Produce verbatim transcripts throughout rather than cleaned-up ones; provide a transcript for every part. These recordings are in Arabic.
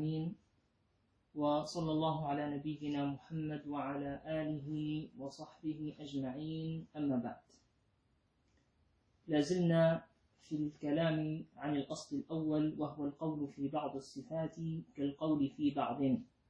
العالمين، وصلى الله على نبينا محمد وعلى آله وصحبه أجمعين، أما بعد. لازلنا في الكلام عن الأصل الأول، وهو القول في بعض الصفات كالقول في بعض.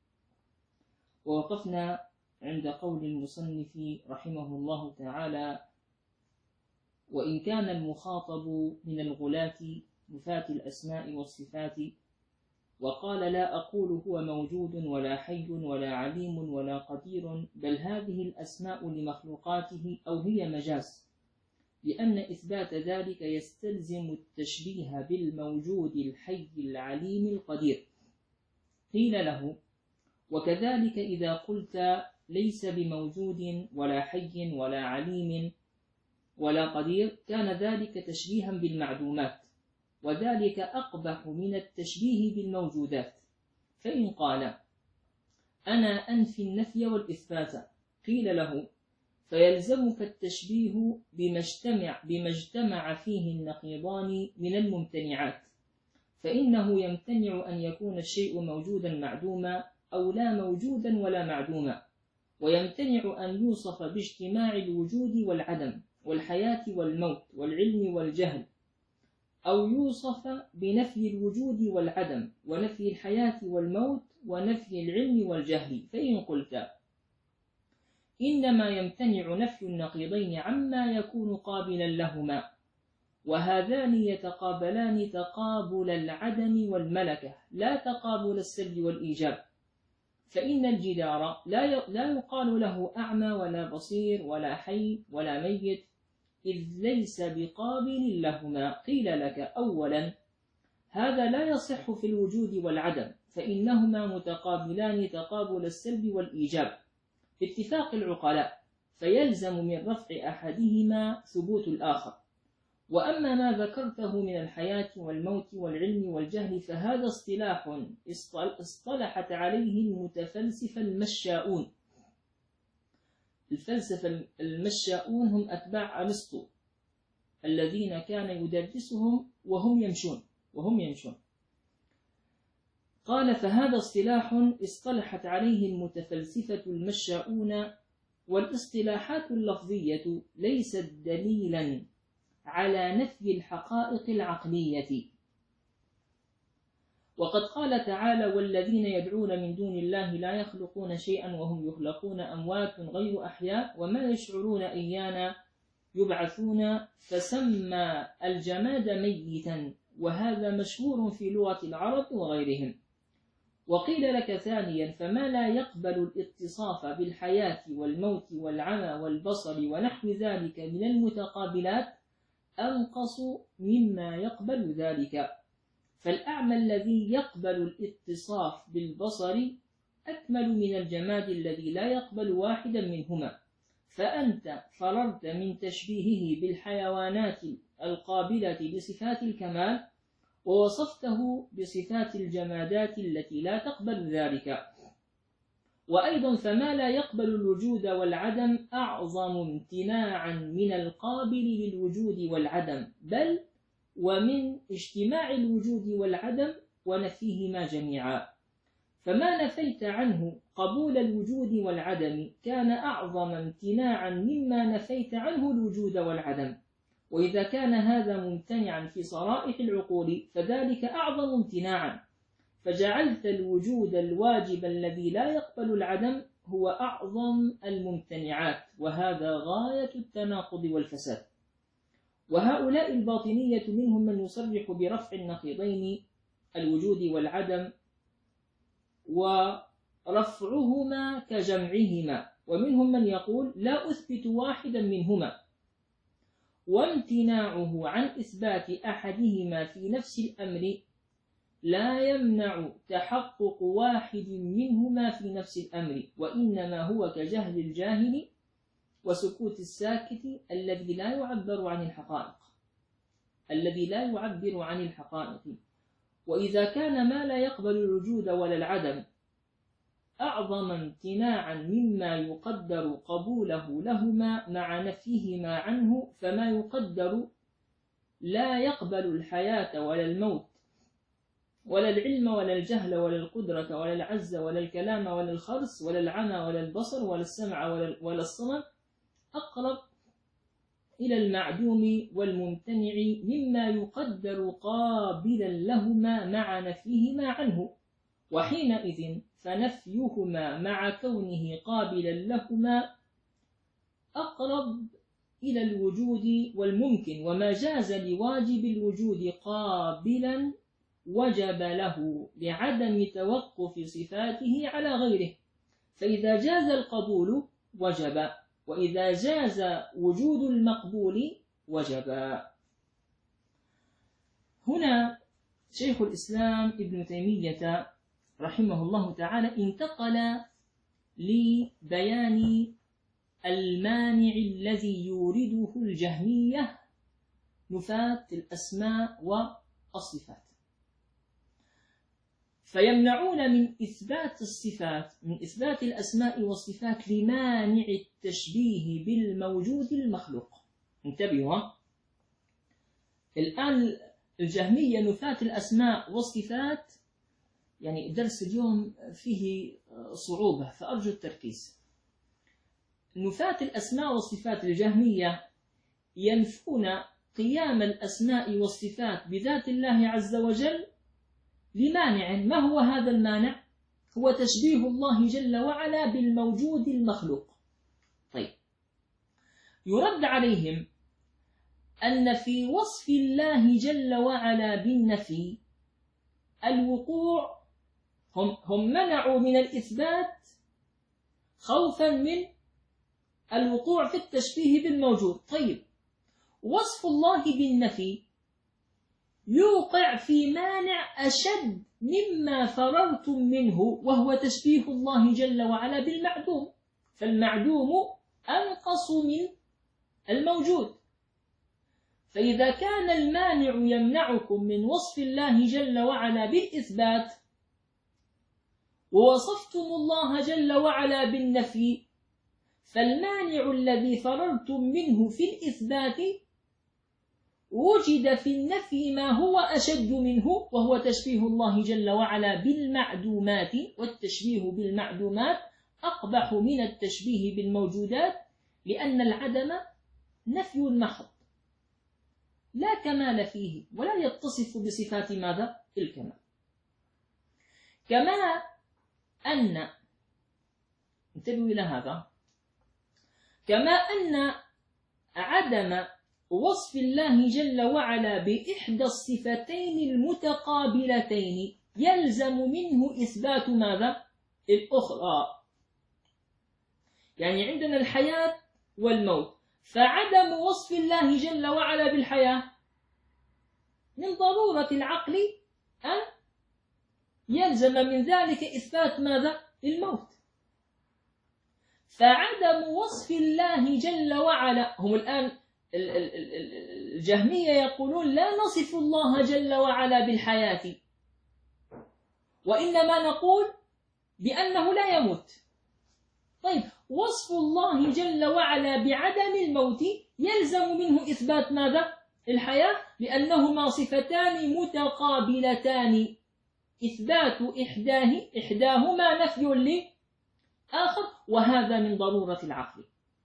ووقفنا عند قول المصنف رحمه الله تعالى: وإن كان المخاطب من الغلاة نفاة الأسماء والصفات، وقال: لا أقول هو موجود ولا حي ولا عليم ولا قدير، بل هذه الأسماء لمخلوقاته أو هي مجاز، لأن إثبات ذلك يستلزم التشبيه بالموجود الحي العليم القدير. قيل له: وكذلك إذا قلت ليس بموجود ولا حي ولا عليم ولا قدير، كان ذلك تشبيها بالمعدومات، وذلك أقبح من التشبيه بالموجودات. فإن قال: أنا أنفي النفي والإثبات، قيل له: فيلزمك التشبيه بما اجتمع, بما اجتمع فيه النقيضان من الممتنعات، فإنه يمتنع أن يكون الشيء موجودا معدوما أو لا موجودا ولا معدوما، ويمتنع أن يوصف باجتماع الوجود والعدم والحياة والموت والعلم والجهل، أو يوصف بنفي الوجود والعدم ونفي الحياة والموت ونفي العلم والجهل. فإن قلت إنما يمتنع نفي النقيضين عما يكون قابلا لهما، وهذان يتقابلان تقابل العدم والملكة لا تقابل السلب والإيجاب، فإن الجدار لا يقال له أعمى ولا بصير ولا حي ولا ميت، إذ ليس بقابل لهما. قيل لك: أولا، هذا لا يصح في الوجود والعدم، فإنهما متقابلان تقابل السلب والإيجاب باتفاق العقلاء، فيلزم من رفع أحدهما ثبوت الآخر. وأما ما ذكرته من الحياة والموت والعلم والجهل، فهذا اصطلاح اصطلحت عليه المتفلسفة المشاؤون. الفلسفة المشاؤون هم أتباع أرسطو الذين كان يدرسهم وهم يمشون وهم يمشون قال: فهذا اصطلاح اصطلحت عليه المتفلسفة المشاؤون، والاصطلاحات اللفظية ليست دليلا على نفي الحقائق العقلية. وقد قال تعالى: والذين يدعون من دون الله لا يخلقون شيئا وهم يخلقون، أموات غير أحياء وما يشعرون أيانا يبعثون، فسمى الجماد ميتا، وهذا مشهور في لغة العرب وغيرهم. وقيل لك ثانيا: فما لا يقبل الاتصاف بالحياة والموت والعمى والبصر ونحو ذلك من المتقابلات أنقص مما يقبل ذلك، فالأعمى الذي يقبل الاتصاف بالبصر أكمل من الجماد الذي لا يقبل واحدا منهما، فأنت فررت من تشبيهه بالحيوانات القابلة بصفات الكمال، ووصفته بصفات الجمادات التي لا تقبل ذلك. وأيضا فما لا يقبل الوجود والعدم أعظم امتناعا من القابل للوجود والعدم، بل ومن اجتماع الوجود والعدم ونفيهما جميعا. فما نفيت عنه قبول الوجود والعدم كان أعظم امتناعا مما نفيت عنه الوجود والعدم، وإذا كان هذا ممتنعا في صرائح العقول فذلك أعظم امتناعا، فجعلت الوجود الواجب الذي لا يقبل العدم هو أعظم الممتنعات، وهذا غاية التناقض والفساد. وهؤلاء الباطنية منهم من يصرح برفع النقيضين الوجود والعدم ورفعهما كجمعهما، ومنهم من يقول: لا أثبت واحدا منهما، وامتناعه عن إثبات أحدهما في نفس الأمر لا يمنع تحقق واحد منهما في نفس الأمر، وإنما هو كجهل الجاهل وسكوت الساكت الذي لا يعبر عن الحقائق الذي لا يعبر عن الحقائق. وإذا كان ما لا يقبل الوجود ولا العدم أعظم امتناعا مما يقدر قبوله لهما مع نفيهما عنه، فما يقدر لا يقبل الحياة ولا الموت ولا العلم ولا الجهل ولا القدرة ولا العز ولا الكلام ولا الخرس ولا العمى ولا البصر ولا السمع ولا الصمم أقرب إلى المعدوم والممتنع مما يقدر قابلا لهما مع نفيهما عنه، وحينئذ فنفيهما مع كونه قابلا لهما أقرب إلى الوجود والممكن، وما جاز لواجب الوجود قابلا وجب له لعدم توقف صفاته على غيره، فإذا جاز القبول وجب، وإذا جاز وجود المقبول وجب. هنا شيخ الإسلام ابن تيمية رحمه الله تعالى انتقل لبيان المانع الذي يورده الجهمية نفاة الأسماء والصفات، فيمنعون من إثبات الصفات من إثبات الأسماء والصفات لمانع التشبيه بالموجود المخلوق. انتبهوا الآن، الجهمية نفاة الأسماء والصفات، يعني درس اليوم فيه صعوبة فأرجو التركيز. نفاة الأسماء والصفات الجهمية ينفون قيام الأسماء والصفات بذات الله عز وجل لمانع. ما هو هذا المانع؟ هو تشبيه الله جل وعلا بالموجود المخلوق. طيب، يرد عليهم أن في وصف الله جل وعلا بالنفي الوقوع، هم, هم منعوا من الإثبات خوفا من الوقوع في التشبيه بالموجود. طيب، وصف الله بالنفي يوقع في مانع أشد مما فررتم منه، وهو تشبيه الله جل وعلا بالمعدوم، فالمعدوم أنقص من الموجود. فإذا كان المانع يمنعكم من وصف الله جل وعلا بالإثبات، ووصفتم الله جل وعلا بالنفي، فالمانع الذي فررتم منه في الإثبات وجد في النفي ما هو أشد منه، وهو تشبيه الله جل وعلا بالمعدومات، والتشبيه بالمعدومات أقبح من التشبيه بالموجودات، لأن العدم نفي محض لا كمال فيه ولا يتصف بصفات ماذا؟ الكمال. كما أن، انتبهوا إلى هذا، كما أن عدم وصف الله جل وعلا بإحدى الصفتين المتقابلتين يلزم منه إثبات ماذا؟ الأخرى. يعني عندنا الحياة والموت، فعدم وصف الله جل وعلا بالحياة من ضرورة العقل أن يلزم من ذلك إثبات ماذا؟ الموت. فعدم وصف الله جل وعلا، هم الآن الجهمية يقولون لا نصف الله جل وعلا بالحياة، وإنما نقول بأنه لا يموت. طيب، وصف الله جل وعلا بعدم الموت يلزم منه إثبات ماذا؟ الحياة، لأنهما صفتان متقابلتان، إثبات إحداه إحداهما نفي لآخر، وهذا من ضرورة العقل.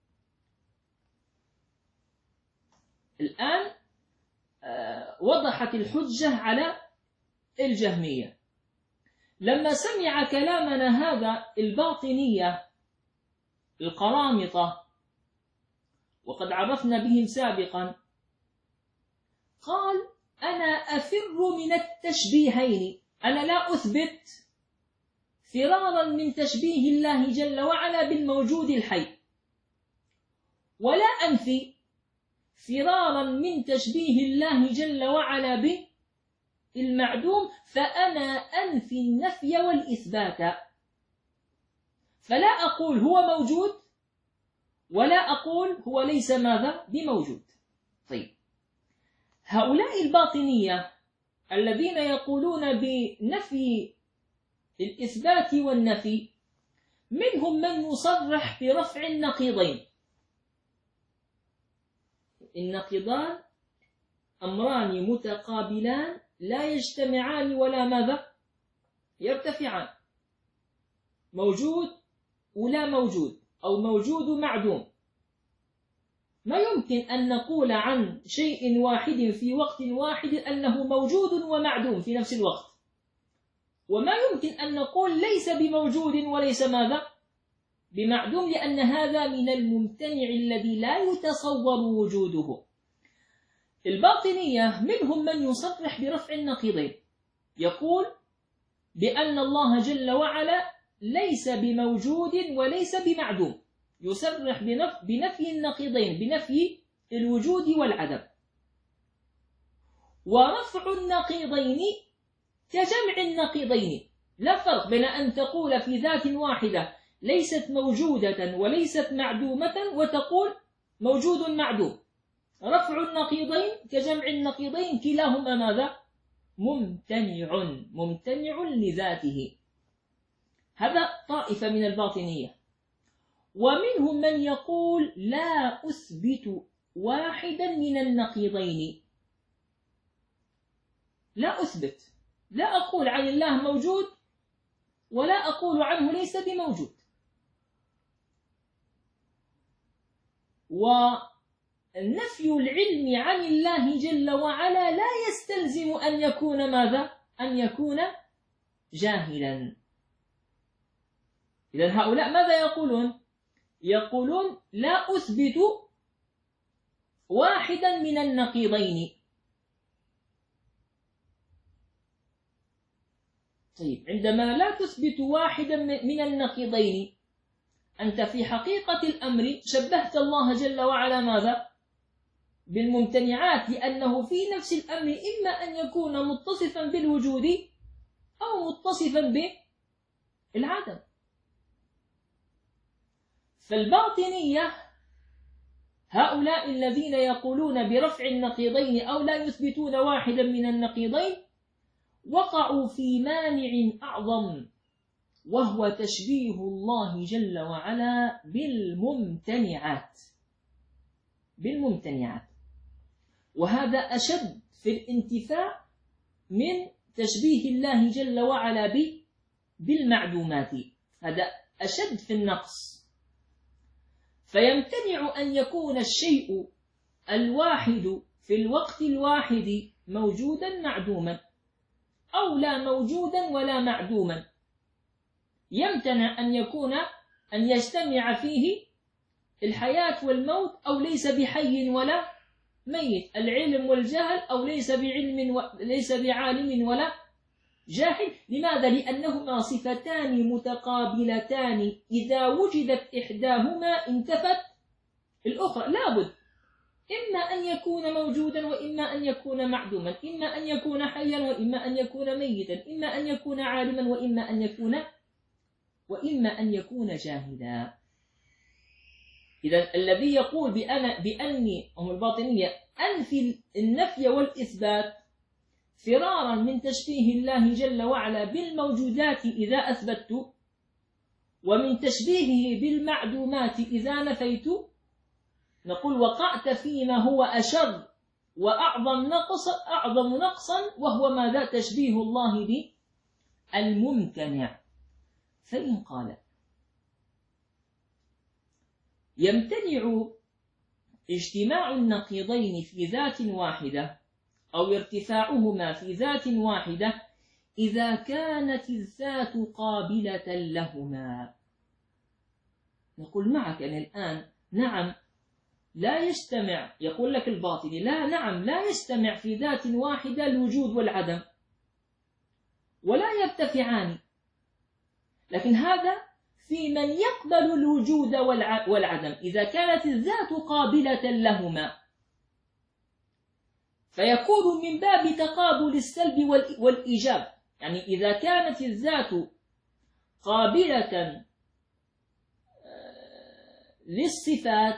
الآن وضحت الحجة على الجهمية. لما سمع كلامنا هذا الباطنية القرامطة، وقد عرفنا بهم سابقا، قال أنا أفر من التشبيهين، أنا لا أثبت فرارا من تشبيه الله جل وعلا بالموجود الحي، ولا أنفي فرارا من تشبيه الله جل وعلا بالمعدوم، فأنا أنفي النفي والإثبات، فلا أقول هو موجود ولا أقول هو ليس ماذا؟ بموجود. طيب، هؤلاء الباطنية الذين يقولون بنفي الإثبات والنفي، منهم من يصرح برفع النقيضين. النقيضان أمران متقابلان لا يجتمعان ولا ماذا يرتفعان، موجود ولا موجود، أو موجود معدوم. ما يمكن أن نقول عن شيء واحد في وقت واحد أنه موجود ومعدوم في نفس الوقت، وما يمكن أن نقول ليس بموجود وليس ماذا بمعدوم، لأن هذا من الممتنع الذي لا يتصور وجوده. الباطنية منهم من يصرح برفع النقيضين، يقول بأن الله جل وعلا ليس بموجود وليس بمعدوم، يصرح بنفي النقيضين، بنفي الوجود والعدم. ورفع النقيضين كجمع النقيضين، لا فرق بين أن تقول في ذات واحدة ليست موجودة وليست معدومة وتقول موجود معدوم. رفع النقيضين كجمع النقيضين، كلاهما ماذا ممتنع، ممتنع لذاته. هذا طائفة من الباطنية. ومنهم من يقول لا أثبت واحدا من النقيضين، لا أثبت، لا أقول عن الله موجود ولا أقول عنه ليس بموجود. ونفي العلم عن الله جل وعلا لا يستلزم أن يكون ماذا أن يكون جاهلا. إذن هؤلاء ماذا يقولون؟ يقولون لا أثبت واحدا من النقيضين. طيب، عندما لا تثبت واحدا من النقيضين أنت في حقيقة الأمر شبهت الله جل وعلا ماذا بالممتنعات، لأنه في نفس الأمر إما أن يكون متصفا بالوجود أو متصفا بالعدم. فالباطنية هؤلاء الذين يقولون برفع النقيضين أو لا يثبتون واحدا من النقيضين وقعوا في مانع أعظم، وهو تشبيه الله جل وعلا بالممتنعات بالممتنعات وهذا أشد في الانتفاع من تشبيه الله جل وعلا بالمعدومات، هذا أشد في النقص. فيمتنع أن يكون الشيء الواحد في الوقت الواحد موجودا معدوما، أو لا موجودا ولا معدوما. يمتنع أن يكون أن يجتمع فيه الحياة والموت، أو ليس بحي ولا ميت، العلم والجهل، أو ليس بعلم وليس بعالم ولا جاهل. لماذا؟ لأنهما صفتان متقابلتان، إذا وجدت إحداهما انتفت الأخرى. لابد إما أن يكون موجودا وإما أن يكون معدوما، إما أن يكون حيا وإما أن يكون ميتا، إما أن يكون عالما وإما أن يكون وإما أن يكون جاهلا. إذا الذي يقول بأنا بأني هم الباطنية أنفي النفي والإثبات فرارا من تشبيه الله جل وعلا بالموجودات إذا أثبت، ومن تشبيهه بالمعدومات إذا نفيت، نقول وقعت فيما هو أشر وأعظم نقص أعظم نقصا، وهو ماذا؟ تشبيه الله بالممتنع. فإن قال يمتنع اجتماع النقيضين في ذات واحدة أو ارتفاعهما في ذات واحدة إذا كانت الذات قابلة لهما، نقول معك أن الآن نعم لا يجتمع، يقول لك الباطني لا نعم لا يجتمع في ذات واحدة الوجود والعدم ولا يرتفعان، لكن هذا في من يقبل الوجود والعدم إذا كانت الذات قابلة لهما، فيكون من باب تقابل السلب والإيجاب. يعني إذا كانت الذات قابلة للصفات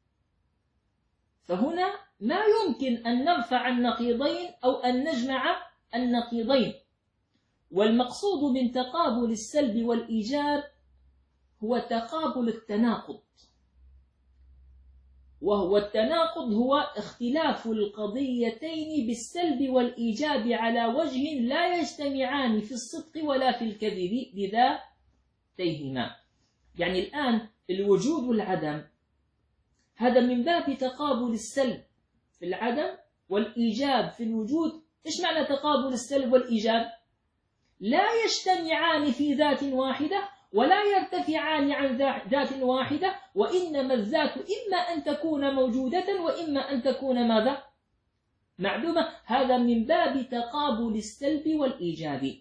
فهنا ما يمكن أن نرفع النقيضين أو أن نجمع النقيضين. والمقصود من تقابل السلب والإيجاب هو تقابل التناقض. وهو التناقض هو اختلاف القضيتين بالسلب والإيجاب على وجه لا يجتمعان في الصدق ولا في الكذب بذاتيهما. يعني الآن الوجود والعدم هذا من باب تقابل السلب في العدم والإيجاب في الوجود. إيش معنى تقابل السلب والإيجاب؟ لا يجتمعان في ذات واحدة ولا يرتفعان عن ذات واحدة، وإنما الذات إما أن تكون موجودة وإما أن تكون ماذا؟ معدومة. هذا من باب تقابل السلب والإيجاب.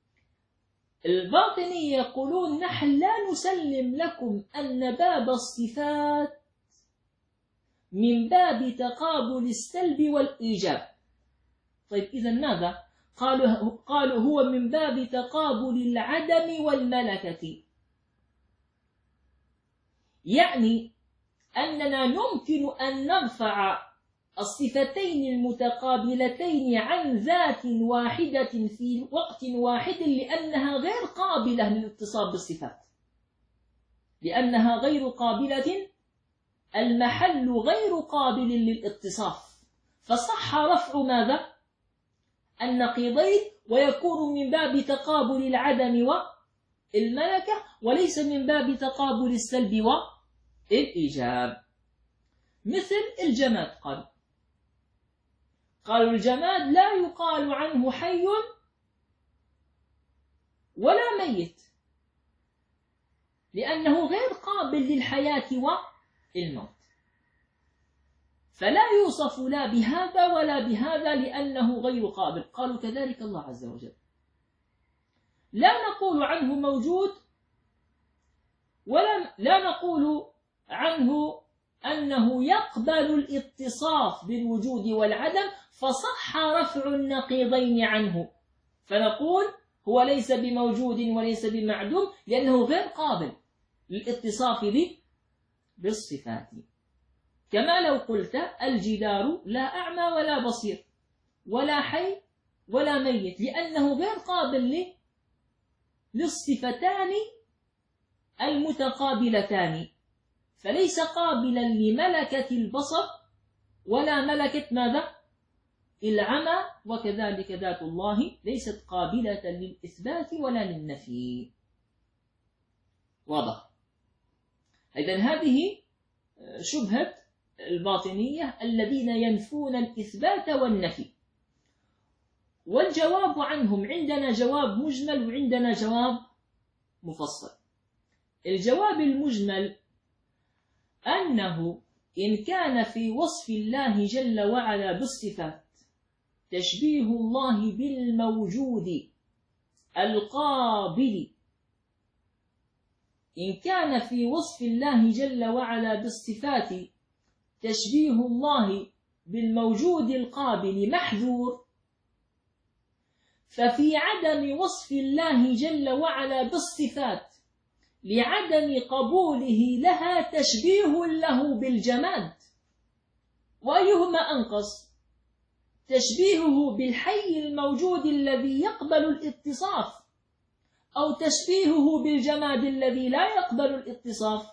الباطنية يقولون نحن لا نسلم لكم أن باب الصفات من باب تقابل السلب والإيجاب. طيب إذن ماذا؟ قالوا, قالوا هو من باب تقابل العدم والملكة. يعني أننا يمكن أن نرفع الصفتين المتقابلتين عن ذات واحدة في وقت واحد لأنها غير قابلة للاتصاب بالصفات، لأنها غير قابلة، المحل غير قابل للاتصاف، فصح رفع ماذا؟ النقيضين، ويكون من باب تقابل العدم والملكة وليس من باب تقابل السلب والإيجاب. مثل الجماد، قالوا قالوا الجماد لا يقال عنه حي ولا ميت لأنه غير قابل للحياة والموت، فلا يوصف لا بهذا ولا بهذا لأنه غير قابل. قالوا كذلك الله عز وجل لا نقول عنه موجود ولا لا نقول عنه أنه يقبل الاتصاف بالوجود والعدم، فصح رفع النقيضين عنه، فنقول هو ليس بموجود وليس بمعدوم لأنه غير قابل للاتصاف بالصفات. كما لو قلت الجدار لا أعمى ولا بصير ولا حي ولا ميت لأنه غير قابل للصفتان المتقابلتان، فليس قابلا لملكة البصر ولا ملكة ماذا؟ العمى. وكذلك ذات الله ليست قابلة للإثبات ولا للنفي. واضح؟ إذن هذه شبهة الباطنية الذين ينفون الإثبات والنفي. والجواب عنهم عندنا جواب مجمل وعندنا جواب مفصل. الجواب المجمل أنه إن كان في وصف الله جل وعلا بالصفات تشبيه الله بالموجود القابل، إن كان في وصف الله جل وعلا بالصفات تشبيه الله بالموجود القابل محذور، ففي عدم وصف الله جل وعلا بالصفات لعدم قبوله لها تشبيه له بالجماد. وأيهما أنقص؟ تشبيهه بالحي الموجود الذي يقبل الاتصاف أو تشبيهه بالجماد الذي لا يقبل الاتصاف؟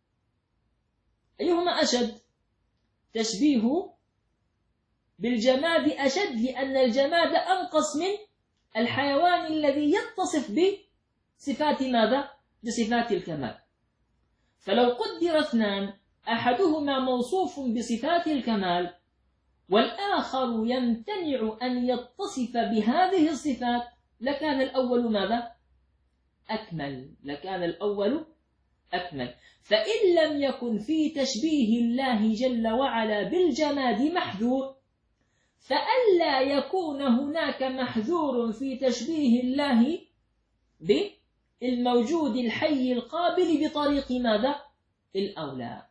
أيهما أشد؟ تشبيه بالجماد أشد لأن الجماد أنقص من الحيوان الذي يتصف بصفات ماذا؟ بصفات الكمال. فلو قدر اثنان أحدهما موصوف بصفات الكمال والآخر يمتنع أن يتصف بهذه الصفات لكان الأول ماذا؟ أكمل، لكان الأول أكمل. فإن لم يكن في تشبيه الله جل وعلا بالجماد محذور، فألا يكون هناك محذور في تشبيه الله بالموجود الحي القابل بطريق ماذا؟ الأولى.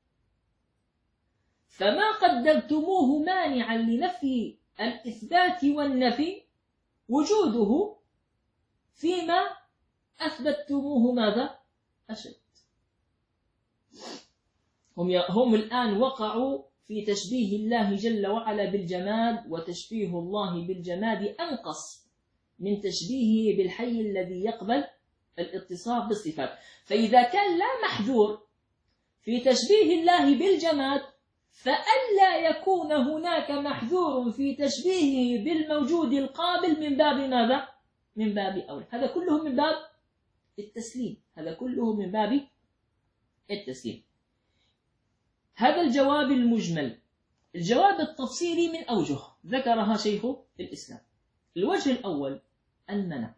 فما قدرتموه مانعا لنفي الإثبات والنفي وجوده فيما أثبتموه ماذا؟ أشد. هم, هم الآن وقعوا في تشبيه الله جل وعلا بالجماد، وتشبيه الله بالجماد أنقص من تشبيهه بالحي الذي يقبل الاتصاف بالصفات. فإذا كان لا محذور في تشبيه الله بالجماد فألا يكون هناك محذور في تشبيهه بالموجود القابل من باب ماذا؟ من باب أولى. هذا كله من باب التسليم، هذا كله من باب التسليم. هذا الجواب المجمل. الجواب التفصيلي من أوجه ذكرها شيخ الإسلام. الوجه الأول المنع.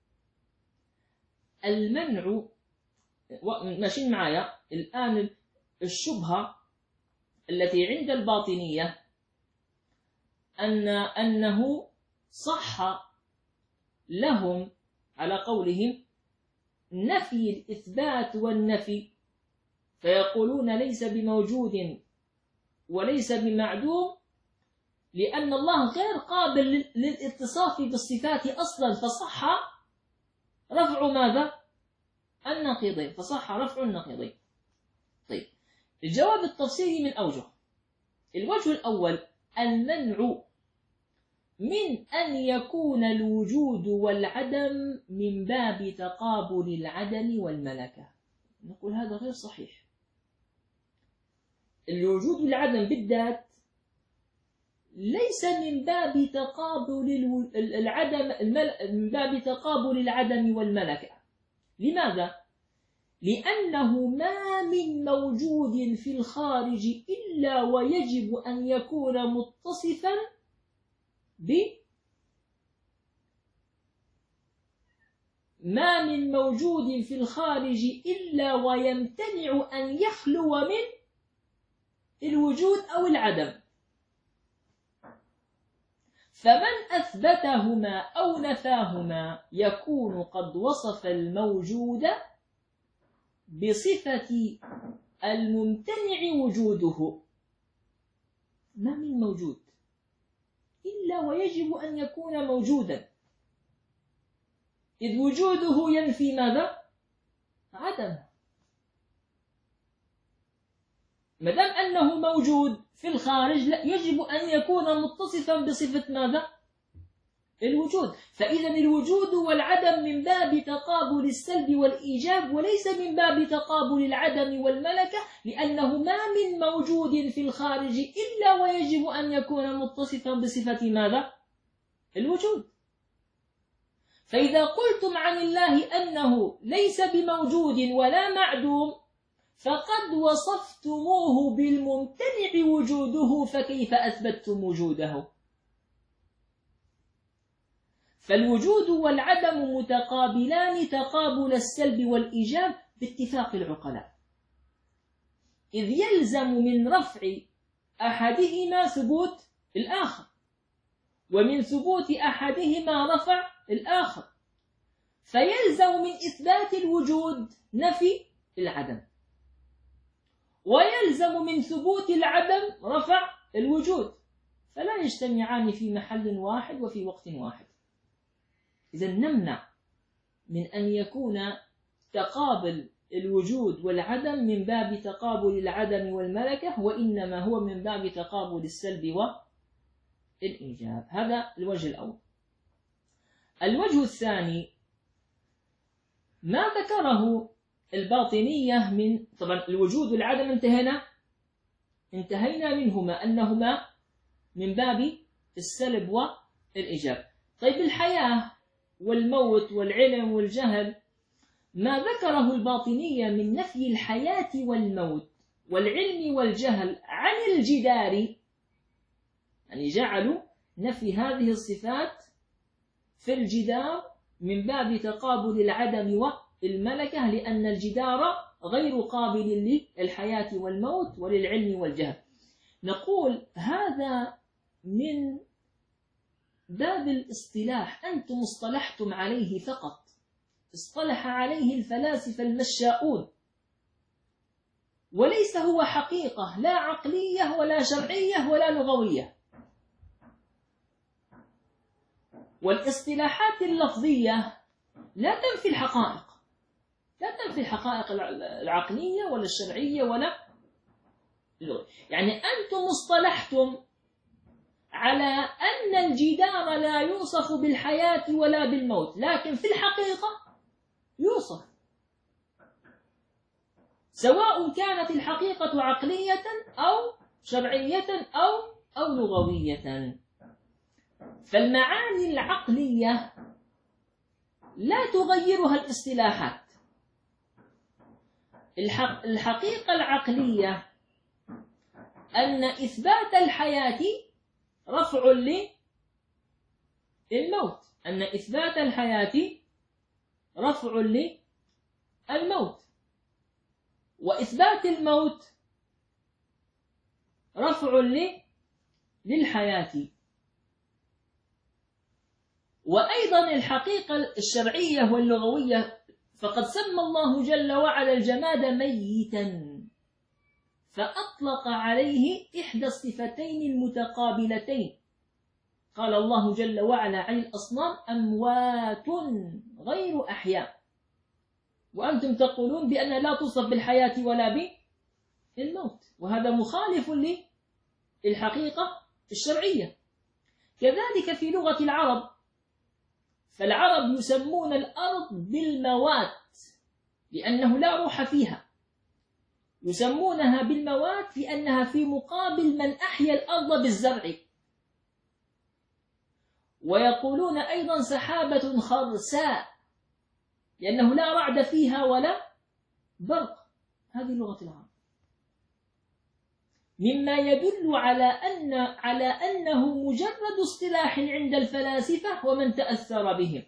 المنع ماشيين معايا الآن. الشبهة التي عند الباطنية أن أنه صح لهم على قولهم نفي الإثبات والنفي، فيقولون ليس بموجود وليس بمعدوم لأن الله غير قابل للاتصاف بالصفات أصلا، فصح رفع ماذا؟ النقيضين، فصح رفع النقيضين. طيب الجواب التفصيلي من أوجه. الوجه الأول المنع من أن يكون الوجود والعدم من باب تقابل العدم والملكة. نقول هذا غير صحيح. الوجود والعدم بالذات ليس من باب تقابل العدم من باب تقابل العدم والملكة. لماذا؟ لأنه ما من موجود في الخارج إلا ويجب أن يكون متصفا ب ما من موجود في الخارج إلا ويمتنع أن يخلو من الوجود أو العدم. فمن أثبتهما أو نفاهما يكون قد وصف الموجود بصفة الممتنع وجوده. ما من موجود إلا ويجب أن يكون موجودا، إذ وجوده ينفي ماذا؟ عدم. ما دام أنه موجود في الخارج لا يجب أن يكون متصفا بصفة ماذا؟ الوجود. فإذا الوجود والعدم من باب تقابل السلب والإيجاب وليس من باب تقابل العدم والملكة، لأنه ما من موجود في الخارج إلا ويجب أن يكون متصفا بصفة ماذا؟ الوجود. فإذا قلتم عن الله أنه ليس بموجود ولا معدوم فقد وصفتموه بالممتنع وجوده، فكيف أثبتتم وجوده؟ فالوجود والعدم متقابلان تقابل السلب والإيجاب باتفاق العقلاء، إذ يلزم من رفع أحدهما ثبوت الآخر، ومن ثبوت أحدهما رفع الآخر، فيلزم من إثبات الوجود نفي العدم، ويلزم من ثبوت العدم رفع الوجود، فلا يجتمعان في محل واحد وفي وقت واحد. إذا نمنع من أن يكون تقابل الوجود والعدم من باب تقابل العدم والملكة، وإنما هو من باب تقابل السلب والإيجاب. هذا الوجه الأول. الوجه الثاني ما ذكره الباطنية من طبعا الوجود والعدم انتهينا انتهينا منهما أنهما من باب السلب والإيجاب. طيب الحياة والموت والعلم والجهل ما ذكره الباطنية من نفي الحياة والموت والعلم والجهل عن الجدار، يعني جعلوا نفي هذه الصفات في الجدار من باب تقابل العدم والملكة، لأن الجدار غير قابل للحياة والموت وللعلم والجهل. نقول هذا من باب الاصطلاح، أنتم اصطلحتم عليه فقط، اصطلح عليه الفلاسفة المشاؤون، وليس هو حقيقة لا عقلية ولا شرعية ولا لغوية. والاصطلاحات اللفظية لا تنفي الحقائق، لا تنفي الحقائق العقلية ولا الشرعية ولا اللغوية. يعني أنتم اصطلحتم على أن الجدار لا يوصف بالحياة ولا بالموت، لكن في الحقيقة يوصف، سواء كانت الحقيقة عقلية أو شرعية أو أو لغوية. فالمعاني العقلية لا تغيرها الاصطلاحات. الحقيقة العقلية أن إثبات الحياة رفع للموت، أن إثبات الحياة رفع للموت، وإثبات الموت رفع للحياة. وأيضا الحقيقة الشرعية واللغوية، فقد سمى الله جل وعلا الجماد ميتا، فأطلق عليه إحدى الصفتين المتقابلتين. قال الله جل وعلا عن الأصنام أموات غير أحياء، وأنتم تقولون بأن لا توصف بالحياة ولا بالموت، وهذا مخالف للحقيقة الشرعية. كذلك في لغة العرب، فالعرب يسمون الأرض بالموات لأنه لا روح فيها، يسمونها بالموات لأنها في مقابل من أحيا الأرض بالزرع. ويقولون أيضا سحابة خرساء لأنه لا رعد فيها ولا برق. هذه لغة العرب، مما يدل على أن على أنه مجرد اصطلاح عند الفلاسفة ومن تأثر بهم،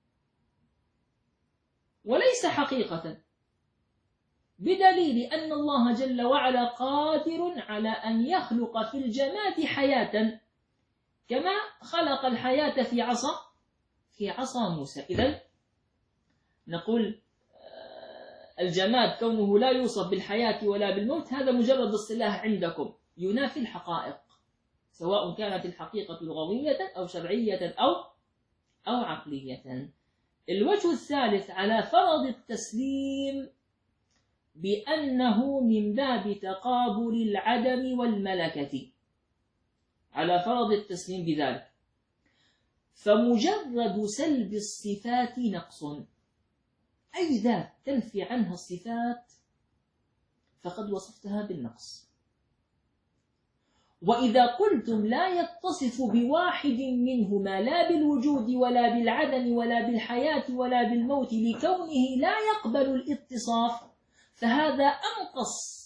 وليس حقيقة، بدليل أن الله جل وعلا قادر على أن يخلق في الجماد حياة كما خلق الحياة في عصا في عصا موسى. إذن نقول الجماد كونه لا يوصف بالحياة ولا بالموت هذا مجرد اصطلاح عندكم ينافي الحقائق، سواء كانت الحقيقة لغوية أو شرعية أو أو عقلية. الوجه الثالث على فرض التسليم بأنه من باب تقابل العدم والملكة، على فرض التسليم بذلك، فمجرد سلب الصفات نقص، أي ذات تنفي عنها الصفات فقد وصفتها بالنقص. وإذا قلتم لا يتصف بواحد منهما لا بالوجود ولا بالعدم ولا بالحياة ولا بالموت لكونه لا يقبل الاتصاف فهذا أنقص.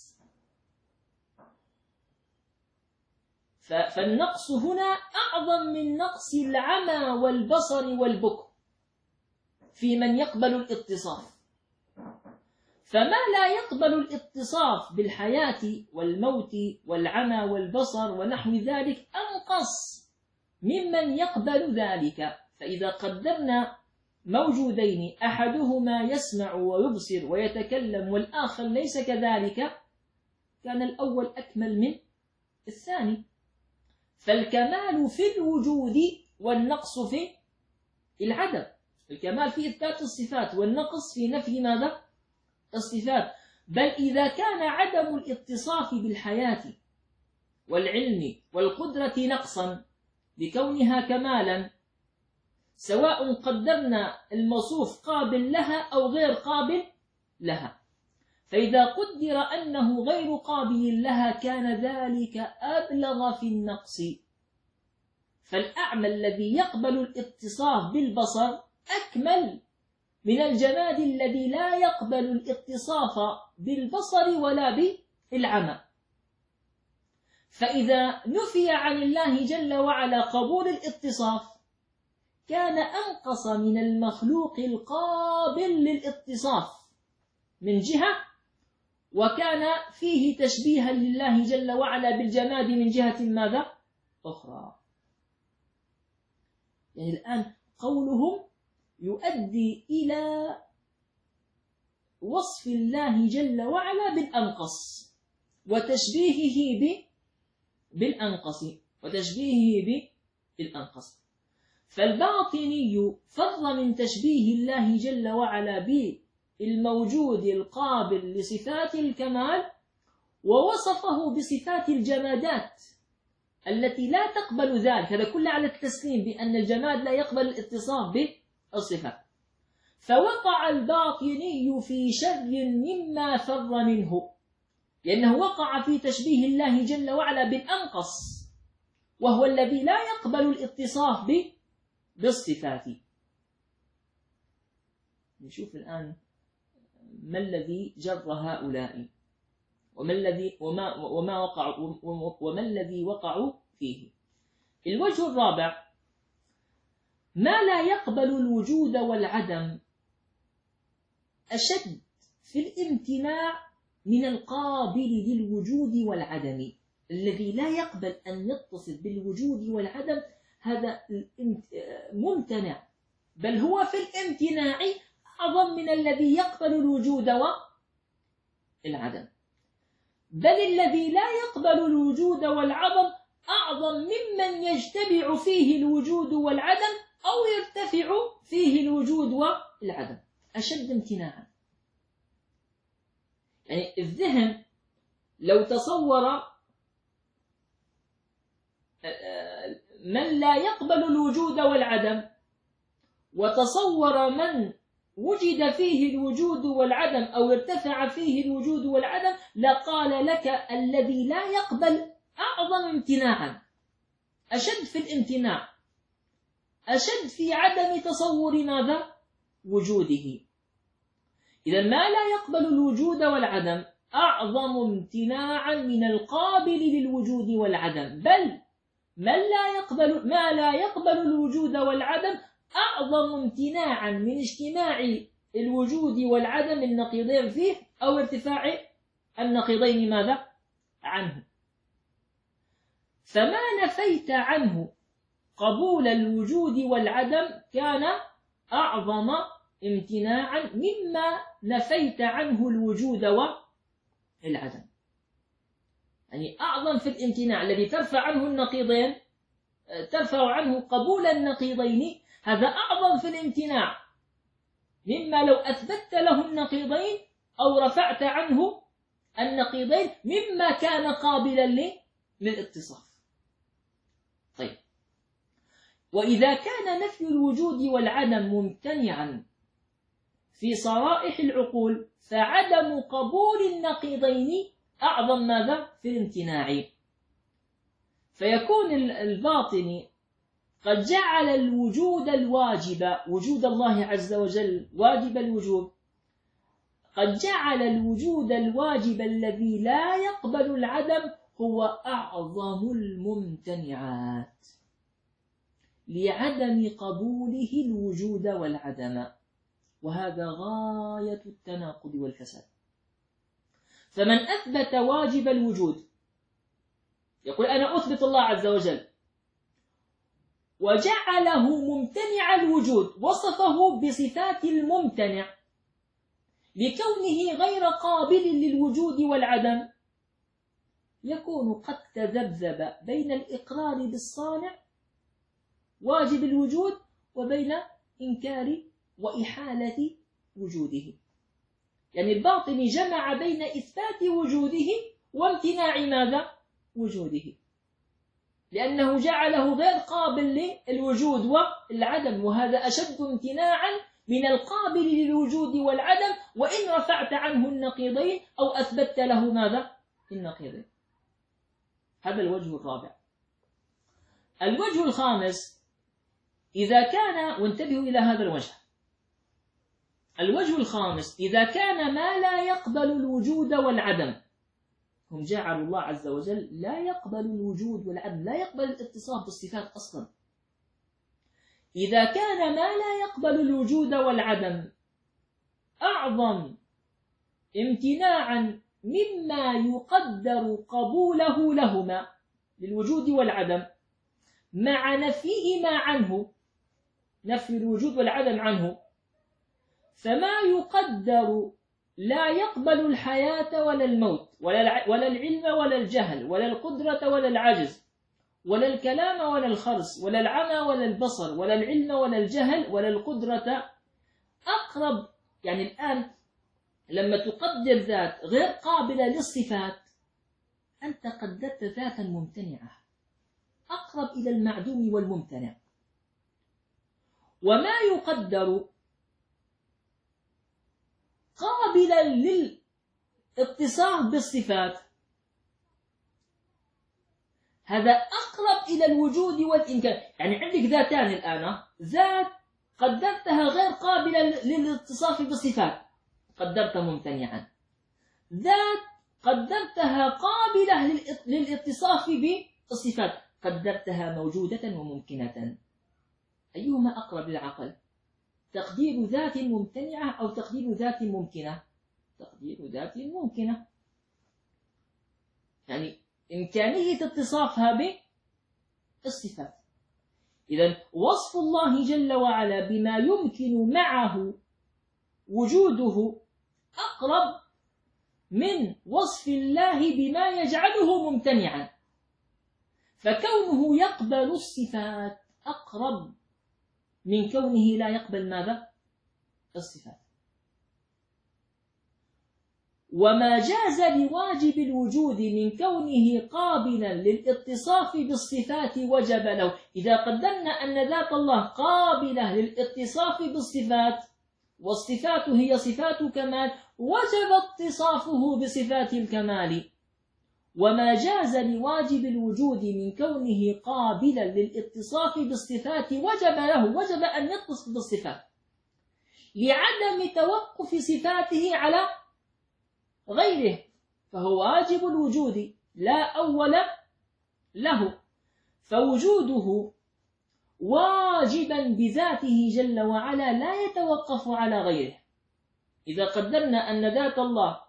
فالنقص هنا أعظم من نقص العمى والبصر والبكم في من يقبل الاتصاف. فما لا يقبل الاتصاف بالحياة والموت والعمى والبصر ونحو ذلك أنقص ممن يقبل ذلك. فإذا قدرنا موجودين أحدهما يسمع ويبصر ويتكلم والآخر ليس كذلك كان الأول أكمل من الثاني. فالكمال في الوجود والنقص في العدم. الكمال في إثبات الصفات والنقص في نفي ماذا؟ الصفات. بل إذا كان عدم الاتصاف بالحياة والعلم والقدرة نقصا لكونها كمالا، سواء قدرنا الموصوف قابل لها أو غير قابل لها، فإذا قدر أنه غير قابل لها كان ذلك أبلغ في النقص. فالأعمى الذي يقبل الاتصاف بالبصر أكمل من الجماد الذي لا يقبل الاتصاف بالبصر ولا بالعمى. فإذا نفي عن الله جل وعلا قبول الاتصاف كان أنقص من المخلوق القابل للاتصاف من جهة، وكان فيه تشبيها لله جل وعلا بالجماد من جهة ماذا؟ أخرى. يعني الآن قولهم يؤدي إلى وصف الله جل وعلا بالأنقص وتشبيهه بالأنقص وتشبيهه بالأنقص. فالباطني فر من تشبيه الله جل وعلا بالموجود القابل لصفات الكمال ووصفه بصفات الجمادات التي لا تقبل ذلك. هذا كله على التسليم بأن الجماد لا يقبل الاتصاف بالصفات. فوقع الباطني في شر مما فر منه، لأنه وقع في تشبيه الله جل وعلا بالأنقص، وهو الذي لا يقبل الاتصاف بالصفات. نشوف الآن ما الذي جر هؤلاء، وما الذي وما وما وقع وما الذي وقعوا فيه. الوجه الرابع: ما لا يقبل الوجود والعدم أشد في الامتناع من القابل للوجود والعدم. الذي لا يقبل أن يتصف بالوجود والعدم هذا ممتنع، بل هو في الامتناع أعظم من الذي يقبل الوجود والعدم، بل الذي لا يقبل الوجود والعدم أعظم ممن يجتمع فيه الوجود والعدم أو يرتفع فيه الوجود والعدم، أشد امتناعا. يعني الذهن لو تصور من لا يقبل الوجود والعدم وتصور من وجد فيه الوجود والعدم أو ارتفع فيه الوجود والعدم، لقال لك الذي لا يقبل أعظم امتناعا، أشد في الامتناع، أشد في عدم تصور ماذا؟ وجوده. إذا ما لا يقبل الوجود والعدم أعظم امتناعا من القابل للوجود والعدم، بل من لا يقبل ما لا يقبل الوجود والعدم أعظم امتناعا من اجتماع الوجود والعدم النقيضين فيه أو ارتفاع النقيضين ماذا؟ عنه. فما نفيت عنه قبول الوجود والعدم كان أعظم امتناعا مما نفيت عنه الوجود والعدم. يعني أعظم في الامتناع الذي ترفع عنه النقيضين، ترفع عنه قبول النقيضين، هذا أعظم في الامتناع مما لو أثبتت له النقيضين أو رفعت عنه النقيضين مما كان قابلا للاتصاف. طيب، وإذا كان نفي الوجود والعدم ممتنعا في صرائح العقول فعدم قبول النقيضين أعظم ماذا؟ في الامتناع. فيكون الباطني قد جعل الوجود الواجب، وجود الله عز وجل واجب الوجود، قد جعل الوجود الواجب الذي لا يقبل العدم هو أعظم الممتنعات لعدم قبوله الوجود والعدم، وهذا غاية التناقض والفساد. فمن أثبت واجب الوجود يقول أنا أثبت الله عز وجل، وجعله ممتنع الوجود، وصفه بصفات الممتنع لكونه غير قابل للوجود والعدم، يكون قد تذبذب بين الإقرار بالصانع واجب الوجود وبين إنكار وإحالة وجوده. يعني الباطن جمع بين إثبات وجوده وامتناع ماذا؟ وجوده، لأنه جعله غير قابل للوجود والعدم، وهذا أشد امتناعا من القابل للوجود والعدم وإن رفعت عنه النقيضين أو أثبتت له ماذا؟ النقيضين. هذا الوجه الرابع. الوجه الخامس: إذا كان، وانتبهوا إلى هذا الوجه، الوجه الخامس: إذا كان ما لا يقبل الوجود والعدم، هم جعلوا الله عز وجل لا يقبل الوجود والعدم، لا يقبل الاتصاف بالصفات أصلا. إذا كان ما لا يقبل الوجود والعدم أعظم امتناعا مما يقدر قبوله لهما للوجود والعدم مع نفيهما عنه، نفي الوجود والعدم عنه، فما يقدر لا يقبل الحياة ولا الموت ولا العلم ولا الجهل ولا القدرة ولا العجز ولا الكلام ولا الخرس ولا العمى ولا البصر ولا العلم ولا الجهل ولا القدرة أقرب. يعني الآن لما تقدر ذات غير قابلة للصفات أنت قدرت ذاتا ممتنعة أقرب إلى المعدوم والممتنع. وما يقدر قابلا اتصاف بالصفات، هذا أقرب إلى الوجود والإمكان. يعني عندك ذاتان الآن، ذات قدرتها غير قابلة للاتصاف بالصفات، قدرت ممتنعا. ذات قدرتها قابلة للاتصاف بالصفات، قدرتها موجودة وممكنة. أيهما أقرب للعقل؟ تقدير ذات ممتنعة أو تقدير ذات ممكنة؟ تقدير ذات ممكنة، يعني إمكانية اتصافها بالصفات. إذن وصف الله جل وعلا بما يمكن معه وجوده أقرب من وصف الله بما يجعله ممتنعا، فكونه يقبل الصفات أقرب من كونه لا يقبل ماذا؟ الصفات. وما جاز لواجب الوجود من كونه قابلا للاتصاف بالصفات وجب له. إذا قدرنا أن ذات الله قابلة للاتصاف بالصفات، والصفات هي صفات كمال، وجب اتصافه بصفات الكمال. وما جاز لواجب الوجود من كونه قابلا للاتصاف بالصفات وجب له، وجب أن يتصف بالصفات لعدم توقف صفاته على غيره، فهو واجب الوجود لا أول له، فوجوده واجبا بذاته جل وعلا لا يتوقف على غيره. إذا قدرنا أن ذات الله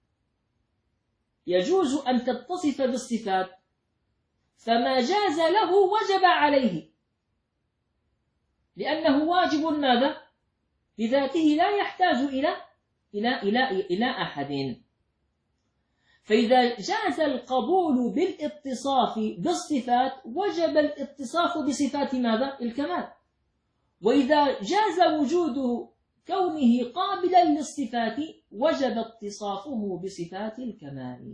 يجوز أن تتصف بالصفات، فما جاز له وجب عليه، لأنه واجب ماذا؟ بذاته لا يحتاج إلى إلى إلى إلى أحد. فإذا جاز القبول بالاتصاف بالصفات وجب الاتصاف بصفات ماذا؟ الكمال. وإذا جاز وجود كونه قابلا للصفات وجب اتصافه بصفات الكمال.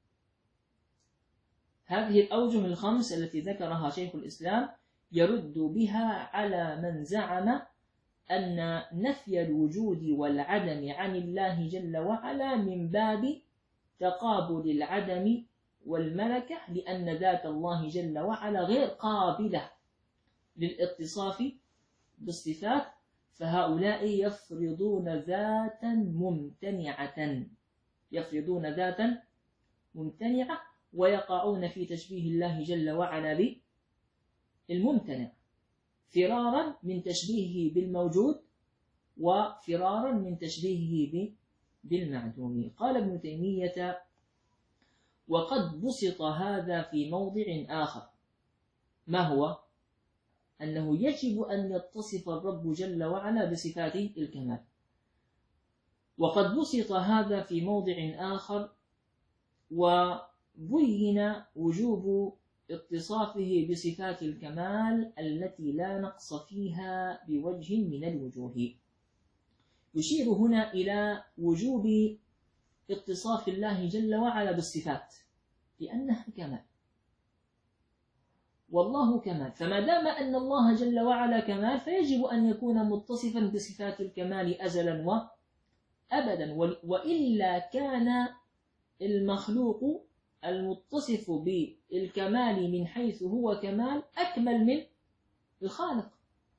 هذه الأوجه الخمس التي ذكرها شيخ الإسلام يرد بها على من زعم أن نفي الوجود والعدم عن الله جل وعلا من باب تقابل العدم والملكة، لأن ذات الله جل وعلا غير قابلة للاتصاف بالصفات، فهؤلاء يفرضون ذاتا ممتنعة يفرضون ذاتا ممتنعة ويقعون في تشبيه الله جل وعلا بالممتنع، فرارا من تشبيهه بالموجود وفرارا من تشبيهه بالمعدوم. قال ابن تيمية: وقد بسط هذا في موضع آخر. ما هو؟ أنه يجب أن يتصف الرب جل وعلا بصفات الكمال. وقد بسط هذا في موضع آخر وبين وجوب اتصافه بصفات الكمال التي لا نقص فيها بوجه من الوجوه. يشير هنا إلى وجوب اتصاف الله جل وعلا بالصفات لأنها كمال، والله كمال، فما دام أن الله جل وعلا كمال فيجب أن يكون متصفا بصفات الكمال أزلا وأبدا، وإلا كان المخلوق المتصف بالكمال من حيث هو كمال أكمل من الخالق،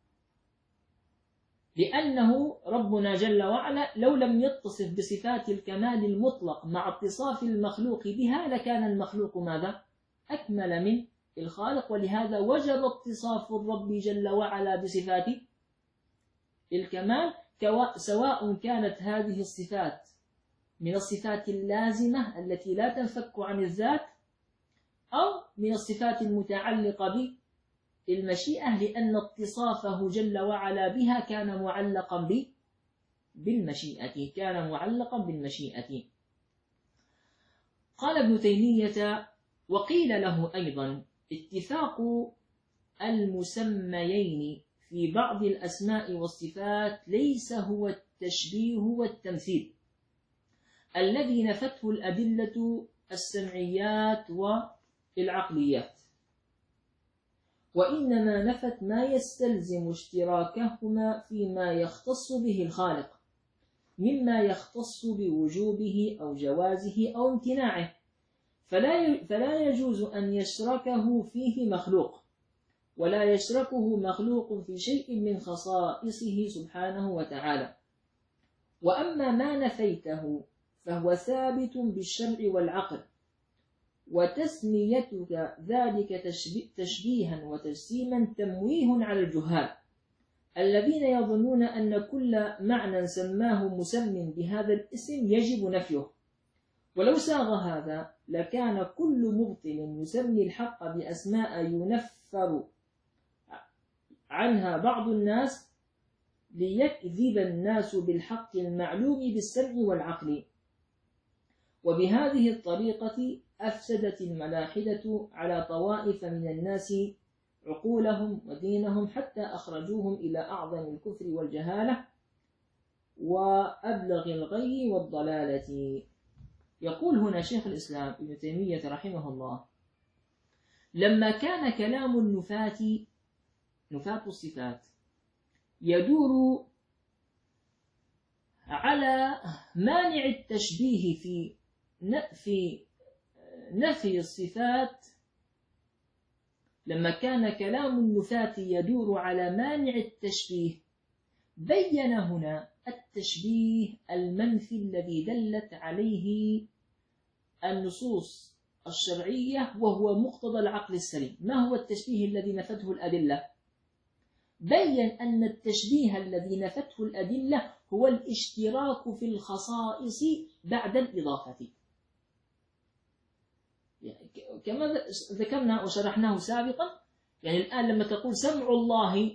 لأنه ربنا جل وعلا لو لم يتصف بصفات الكمال المطلق مع اتصاف المخلوق بها لكان المخلوق ماذا؟ أكمل من الخالق. ولهذا وجب اتصاف الرب جل وعلا بصفات الكمال، سواء كانت هذه الصفات من الصفات اللازمة التي لا تنفك عن الذات أو من الصفات المتعلقة بالمشيئة، لأن اتصافه جل وعلا بها كان معلقا بالمشيئة كان معلقا بالمشيئة. قال ابن تيمية: وقيل له أيضا اتفاق المسميين في بعض الأسماء والصفات ليس هو التشبيه والتمثيل الذي نفته الأدلة السمعيات والعقليات، وإنما نفت ما يستلزم اشتراكهما فيما يختص به الخالق مما يختص بوجوبه أو جوازه أو امتناعه، فلا فلا يجوز أن يشركه فيه مخلوق، ولا يشركه مخلوق في شيء من خصائصه سبحانه وتعالى. وأما ما نفيته فهو ثابت بالشرع والعقل، وتسميتك ذلك تشبيها وتجسيما تمويه على الجهال الذين يظنون أن كل معنى سماه مسم بهذا الاسم يجب نفيه. ولو ساغ هذا لكان كل مبطل يسمي الحق بأسماء ينفر عنها بعض الناس ليكذب الناس بالحق المعلوم بالسمع والعقل. وبهذه الطريقة أفسدت الملاحدة على طوائف من الناس عقولهم ودينهم، حتى أخرجوهم إلى أعظم الكفر والجهالة وأبلغ الغي والضلالة. يقول هنا شيخ الإسلام ابن تيمية رحمه الله: لما كان كلام النفاة نفاة الصفات يدور على مانع التشبيه في في نفي الصفات، لما كان كلام النفاة يدور على مانع التشبيه، بين هنا التشبيه المنفي الذي دلت عليه النصوص الشرعية وهو مقتضى العقل السليم. ما هو التشبيه الذي نفته الأدلة؟ بين أن التشبيه الذي نفته الأدلة هو الاشتراك في الخصائص بعد الإضافة، كما ذكرنا وشرحناه سابقا. يعني الآن لما تقول سمع الله،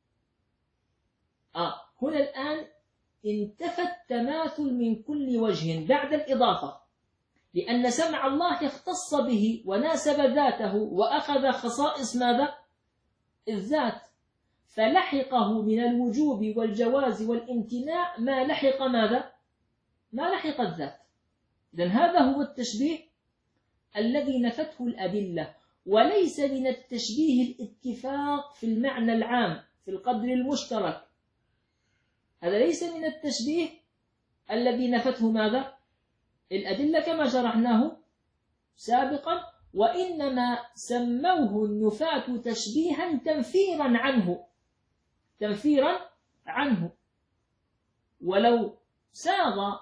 آه هنا الآن انتفى التماثل من كل وجه بعد الإضافة، لأن سمع الله اختص به وناسب ذاته وأخذ خصائص ماذا؟ الذات، فلحقه من الوجوب والجواز والامتناع ما لحق ماذا؟ ما لحق الذات. إذن هذا هو التشبيه الذي نفته الأدلة، وليس من التشبيه الاتفاق في المعنى العام في القدر المشترك. هذا ليس من التشبيه الذي نفته ماذا؟ الأدلة كما شرحناه سابقا، وإنما سموه النفاة تشبيها تنفيرا عنه تنفيرا عنه ولو ساغ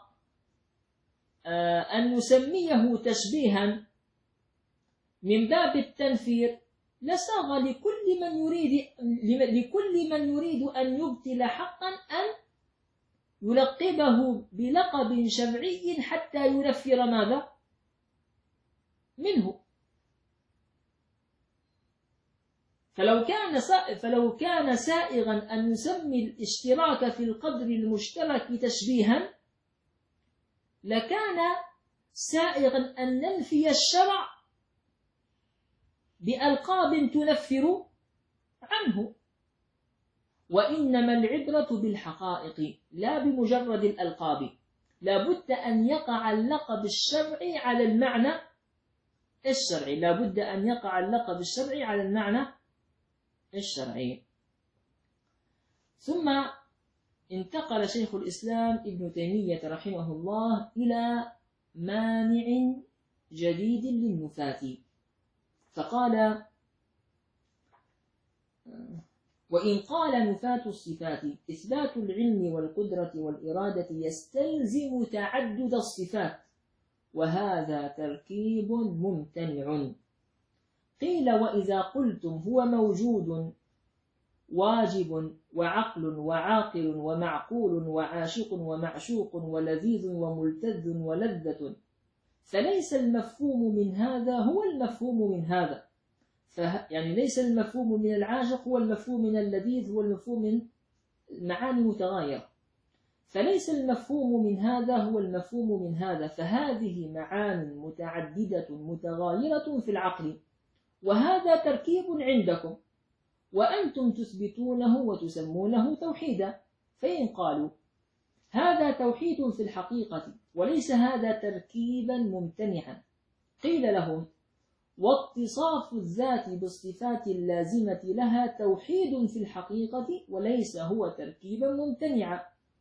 أن نسميه تشبيها من باب التنفير لساغ لكل من يريد لكل من يريد أن يبطل حقا أن يلقبه بلقب شرعي حتى ينفر ماذا؟ منه. فلو كان فلو كان سائغا أن نسمي الاشتراك في القدر المشترك تشبيها، لكان سائغا أن ننفي الشرع بألقاب تنفر عنه. وإنما العبرة بالحقائق لا بمجرد الألقاب. لا بد أن يقع اللقب الشرعي على المعنى الشرعي لا بد أن يقع اللقب الشرعي على المعنى الشرعي. ثم انتقل شيخ الإسلام ابن تيمية رحمه الله إلى مانع جديد للنفاة، فقال: وإن قال نفاة الصفات إثبات العلم والقدرة والإرادة يستلزم تعدد الصفات، وهذا تركيب ممتنع. قيل: وإذا قلتم هو موجود واجب وعقل وعاقل ومعقول وعاشق ومعشوق ولذيذ وملتذ ولذة، فليس المفهوم من هذا هو المفهوم من هذا، يعني ليس المفهوم من العاشق هو المفهوم من اللذيذ هو المفهوم من معاني متغايرة، فليس المفهوم من هذا هو المفهوم من هذا، فهذه معاني متعددة متغايرة في العقل، وهذا تركيب عندكم وأنتم تثبتونه وتسمونه توحيدا. فإن قالوا هذا توحيد في الحقيقة وليس هذا تركيبا ممتنعا، قيل لهم: واتصاف الذات بالصفات اللازمة لها توحيد في الحقيقة وليس هو تركيبا ممتنعا،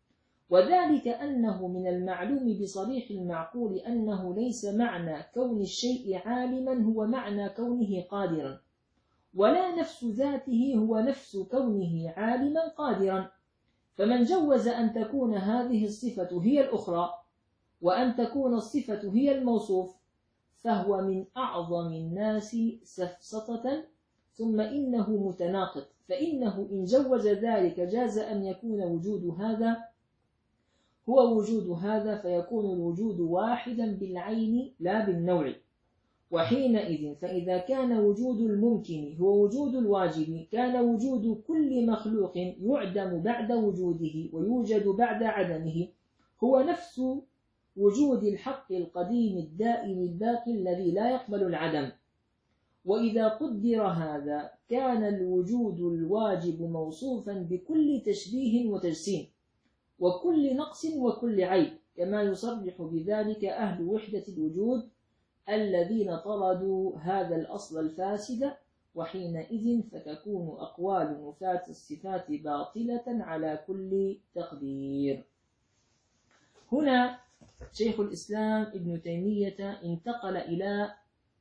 وذلك أنه من المعلوم بصريح المعقول أنه ليس معنى كون الشيء عالما هو معنى كونه قادرا، ولا نفس ذاته هو نفس كونه عالما قادرا. فمن جوز أن تكون هذه الصفة هي الأخرى وأن تكون الصفة هي الموصوف فهو من أعظم الناس سفسطة. ثم إنه متناقض، فإنه إن جوز ذلك جاز أن يكون وجود هذا هو وجود هذا، فيكون الوجود واحدا بالعين لا بالنوع. وحينئذ فإذا كان وجود الممكن هو وجود الواجب، كان وجود كل مخلوق يعدم بعد وجوده ويوجد بعد عدمه هو نفس وجود الحق القديم الدائم الباقي الذي لا يقبل العدم. وإذا قدر هذا كان الوجود الواجب موصوفا بكل تشبيه وتجسيم وكل نقص وكل عيب، كما يصرح بذلك أهل وحدة الوجود الذين طردوا هذا الأصل الفاسد. وحينئذ فتكون أقوال نفاة الصفات باطلة على كل تقدير. هنا شيخ الإسلام ابن تيمية انتقل إلى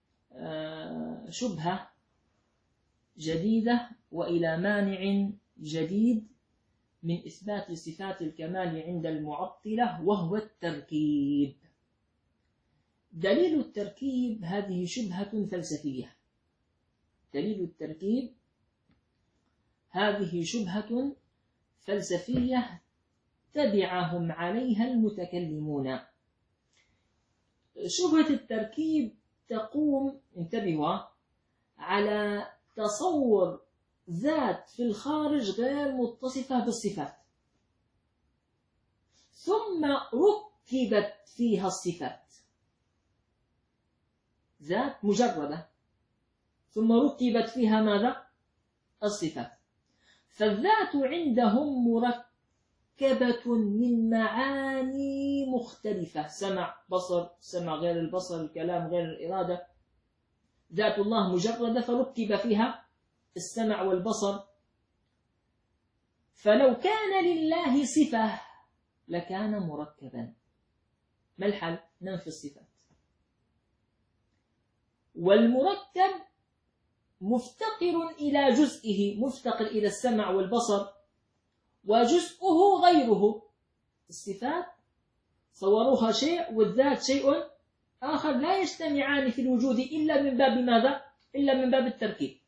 شبهة جديدة وإلى مانع جديد من إثبات صفات الكمال عند المعطلة، وهو التركيب. دليل التركيب هذه شبهة فلسفية. دليل التركيب هذه شبهة فلسفية تبعهم عليها المتكلمون. شبهة التركيب تقوم، انتبهوا، على تصور ذات في الخارج غير متصفة بالصفات، ثم ركبت فيها الصفات. ذات مجردة ثم ركبت فيها ماذا؟ الصفات. فالذات عندهم مركبة من معاني مختلفة، سمع، بصر، سمع غير البصر، الكلام غير الإرادة. ذات الله مجردة فركب فيها السمع والبصر. فلو كان لله صفة لكان مركبا. ما الحل؟ ننفي الصفات. والمركب مفتقر إلى جزئه، مفتقر إلى السمع والبصر، وجزءه غيره. الصفات صوروها شيء والذات شيء آخر، لا يجتمعان في الوجود إلا من باب ماذا؟ إلا من باب التركيب.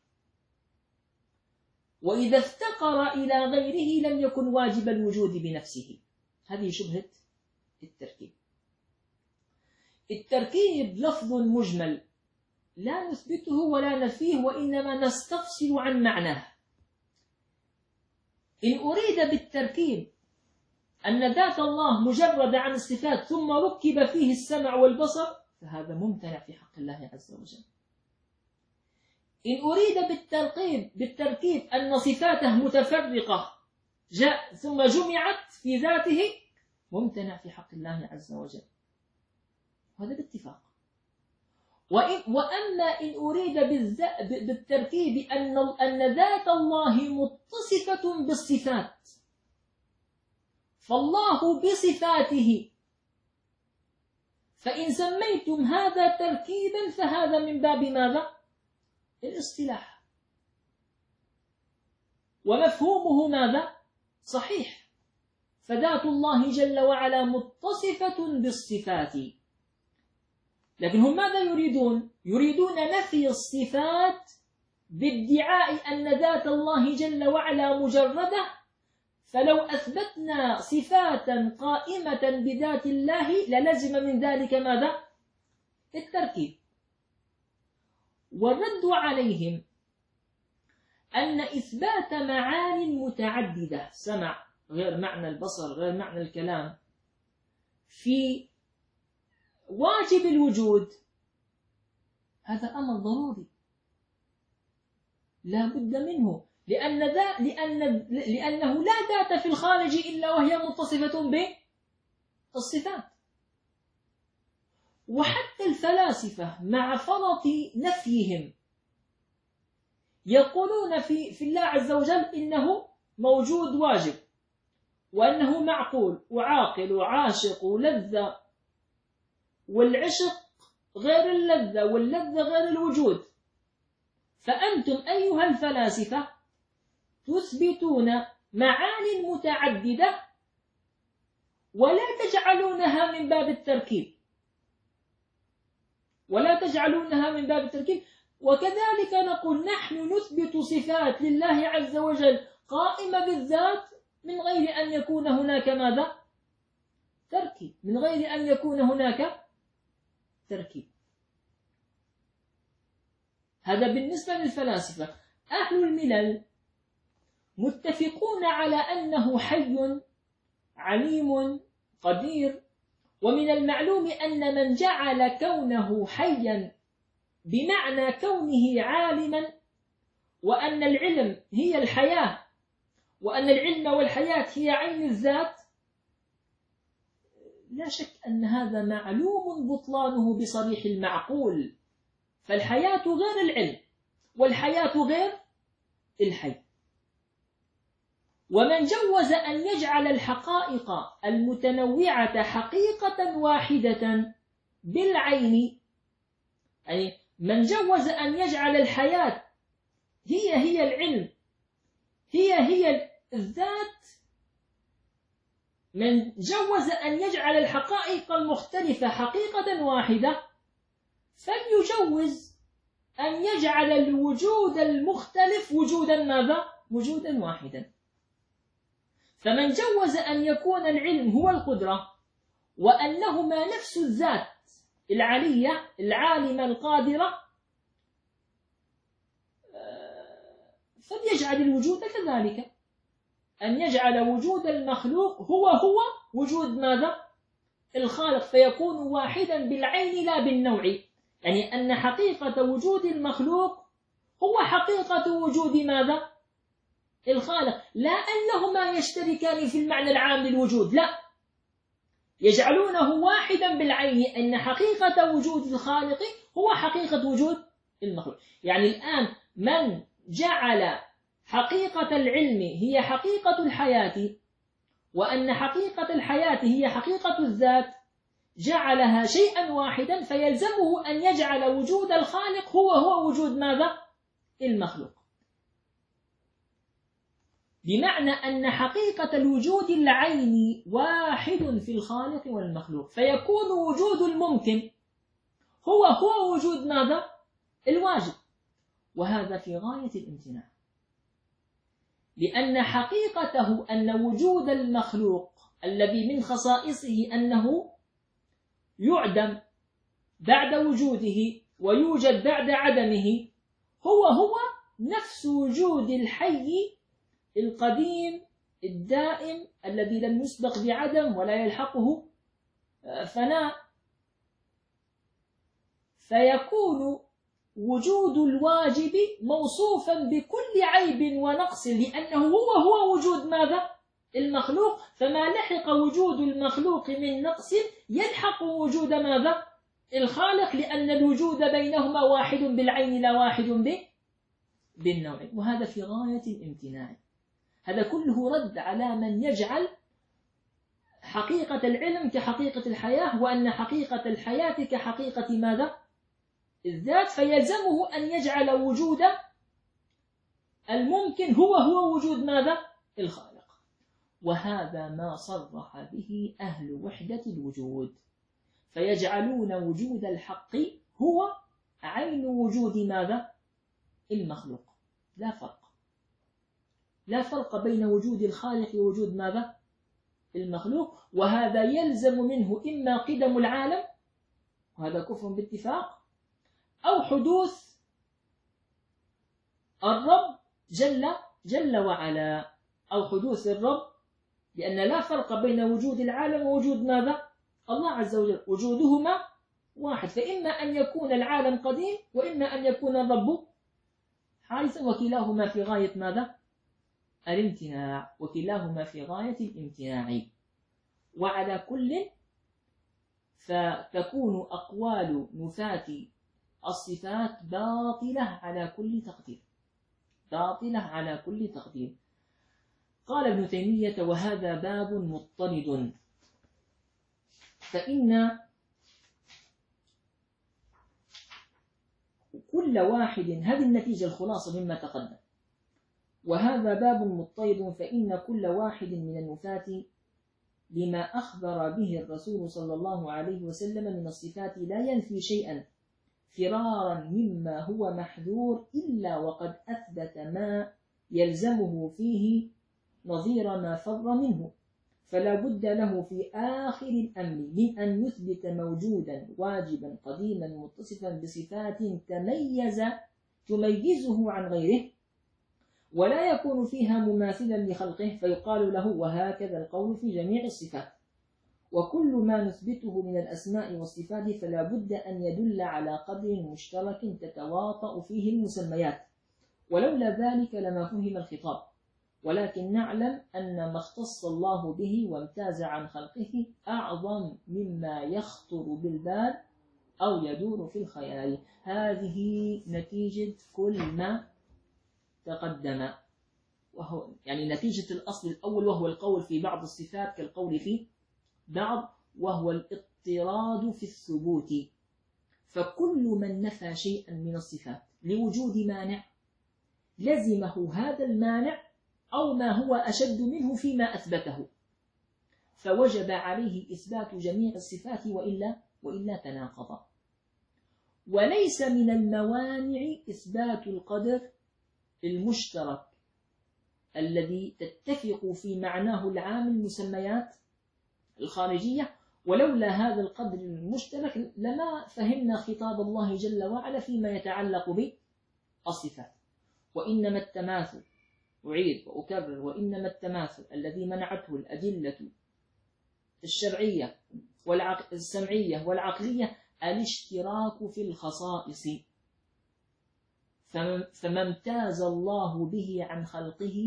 وإذا افتقر إلى غيره لم يكن واجب الوجود بنفسه. هذه شبهة التركيب. التركيب لفظ مجمل لا نثبته ولا نفيه، وإنما نستفصل عن معناه. إن أريد بالتركيب أن ذات الله مجرد عن الصفات ثم ركب فيه السمع والبصر فهذا ممتنع في حق الله عز وجل. إن أريد بالتركيب بالتركيب أن صفاته متفرقة جاء ثم جمعت في ذاته ممتنع في حق الله عز وجل. هذا باتفاق. وأما إن أريد بالتركيب أن أن ذات الله متصفة بالصفات فالله بصفاته، فإن سميتم هذا تركيبا فهذا من باب ماذا؟ الاصطلاح. ومفهومه ماذا؟ صحيح. فذات الله جل وعلا متصفة بالصفات. لكن هم ماذا يريدون؟ يريدون نفي الصفات بادعاء أن ذات الله جل وعلا مجردة، فلو أثبتنا صفاتا قائمة بذات الله للزم من ذلك ماذا؟ التركيب. والرد عليهم أن إثبات معاني متعددة، سمع غير معنى البصر غير معنى الكلام، في واجب الوجود هذا أمر ضروري لا بد منه، لأن ذا لأن لأنه لا ذات في الخارج إلا وهي متصفة بالصفات. وحتى الفلاسفة مع فرط نفيهم يقولون في في الله عز وجل إنه موجود واجب، وأنه معقول وعاقل وعاشق ولذة، والعشق غير اللذة، واللذة غير الوجود. فأنتم أيها الفلاسفة تثبتون معاني متعددة ولا تجعلونها من باب التركيب، ولا تجعلونها من باب التركيب. وكذلك نقول نحن نثبت صفات لله عز وجل قائمة بالذات من غير أن يكون هناك ماذا؟ تركيب، من غير أن يكون هناك تركيب. هذا بالنسبة للفلاسفة. أهل الملل متفقون على أنه حي عليم قدير، ومن المعلوم أن من جعل كونه حيا بمعنى كونه عالما، وأن العلم هي الحياة، وأن العلم والحياة هي عين الذات، لا شك أن هذا معلوم بطلانه بصريح المعقول. فالحياة غير العلم، والحياة غير الحي. ومن جوز أن يجعل الحقائق المتنوعة حقيقة واحدة بالعين، يعني من جوز أن يجعل الحياة هي هي العلم، هي هي الذات، من جوز أن يجعل الحقائق المختلفة حقيقة واحدة، فليجوز أن يجعل الوجود المختلف وجودا ماذا؟ وجودا واحدا. فمن جوز أن يكون العلم هو القدرة، وأنهما نفس الذات العلية العالمة القادرة، فليجعل الوجود كذلك، أن يجعل وجود المخلوق هو هو وجود ماذا؟ الخالق، فيكون واحدا بالعين لا بالنوع. يعني أن حقيقة وجود المخلوق هو حقيقة وجود ماذا؟ الخالق، لا أنهما يشتركان في المعنى العام للوجود، لا، يجعلونه واحدا بالعين، أن حقيقة وجود الخالق هو حقيقة وجود المخلوق. يعني الآن من جعل حقيقة العلم هي حقيقة الحياة، وأن حقيقة الحياة هي حقيقة الذات، جعلها شيئا واحدا، فيلزمه أن يجعل وجود الخالق هو هو وجود ماذا؟ المخلوق. بمعنى أن حقيقة الوجود العيني واحد في الخالق والمخلوق، فيكون وجود الممكن هو هو وجود ماذا؟ الواجب. وهذا في غاية الامتناع، لأن حقيقته أن وجود المخلوق الذي من خصائصه أنه يعدم بعد وجوده ويوجد بعد عدمه، هو هو نفس وجود الحي القديم الدائم الذي لم يسبق بعدم ولا يلحقه فناء. فيكون وجود الواجب موصوفا بكل عيب ونقص، لأنه هو هو وجود ماذا؟ المخلوق. فما لحق وجود المخلوق من نقص يلحق وجود ماذا؟ الخالق، لأن الوجود بينهما واحد بالعين لا واحد بالنوع. وهذا في غاية الامتناع. هذا كله رد على من يجعل حقيقة العلم كحقيقة الحياة، وأن حقيقة الحياة كحقيقة ماذا؟ الذات، فيلزمه أن يجعل وجود الممكن هو هو وجود ماذا؟ الخالق. وهذا ما صرح به أهل وحدة الوجود، فيجعلون وجود الحق هو عين وجود ماذا؟ المخلوق. لا فرق، لا فرق بين وجود الخالق ووجود ماذا؟ المخلوق. وهذا يلزم منه إما قدم العالم، وهذا كفر باتفاق، أو حدوث الرب جل جل وعلا، أو حدوث الرب، لأن لا فرق بين وجود العالم ووجود ماذا؟ الله عز وجل، وجودهما واحد. فإما أن يكون العالم قديم، وإما أن يكون الرب حادثا، وكلاهما في غاية ماذا؟ الامتناع، وكلاهما في غاية الامتناع. وعلى كل فتكون أقوال نفاة الصفات باطلة على كل تقدير، باطلة على كل تقدير. قال ابن تيمية: وهذا باب مضطرد، فإن كل واحد، هذه النتيجة الخلاصة مما تقدم، وهذا باب مضطرد فإن كل واحد من النفاة لما أخبر به الرسول صلى الله عليه وسلم من الصفات لا ينفي شيئا فرارا مما هو محذور إلا وقد أثبت ما يلزمه فيه نظير ما فر منه، فلا بد له في آخر الأمر من أن يثبت موجودا واجبا قديما متصفا بصفات تميز تميزه عن غيره ولا يكون فيها مماثلا لخلقه، فيقال له وهكذا القول في جميع الصفات. وكل ما نثبته من الأسماء والصفات فلا بد أن يدل على قدر مشترك تتواطأ فيه المسميات، ولولا ذلك لما فهم الخطاب، ولكن نعلم أن ما اختص الله به وامتاز عن خلقه أعظم مما يخطر بالبال أو يدور في الخيال. هذه نتيجة كل ما تقدم، وهو يعني نتيجة الأصل الأول، وهو القول في بعض الصفات كالقول في بعض، وهو الاضطراد في الثبوت. فكل من نفى شيئا من الصفات لوجود مانع لزمه هذا المانع أو ما هو أشد منه فيما أثبته، فوجب عليه إثبات جميع الصفات وإلا, وإلا تناقض. وليس من الموانع إثبات القدر المشترك الذي تتفق في معناه العام المسميات الخارجية، ولولا هذا القدر المشترك لما فهمنا خطاب الله جل وعلا فيما يتعلق بالصفات. وإنما التماثل، أعيد وأكرر، وإنما التماثل الذي منعته الأدلة الشرعية والسمعية والعقلية الاشتراك في الخصائص، فما امتاز الله به عن خلقه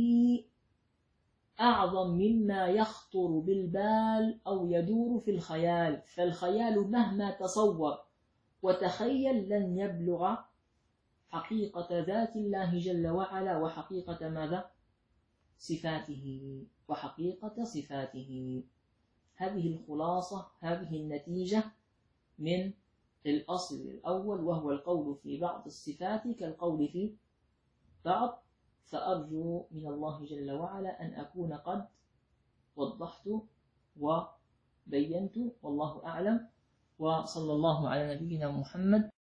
أعظم مما يخطر بالبال أو يدور في الخيال، فالخيال مهما تصور وتخيل لن يبلغ حقيقة ذات الله جل وعلا وحقيقة ماذا؟ صفاته، وحقيقة صفاته. هذه الخلاصة، هذه النتيجة من الأصل الأول، وهو القول في بعض الصفات كالقول في بعض. فأرجو من الله جل وعلا أن أكون قد وضحت وبينت، والله أعلم، وصلى الله على نبينا محمد.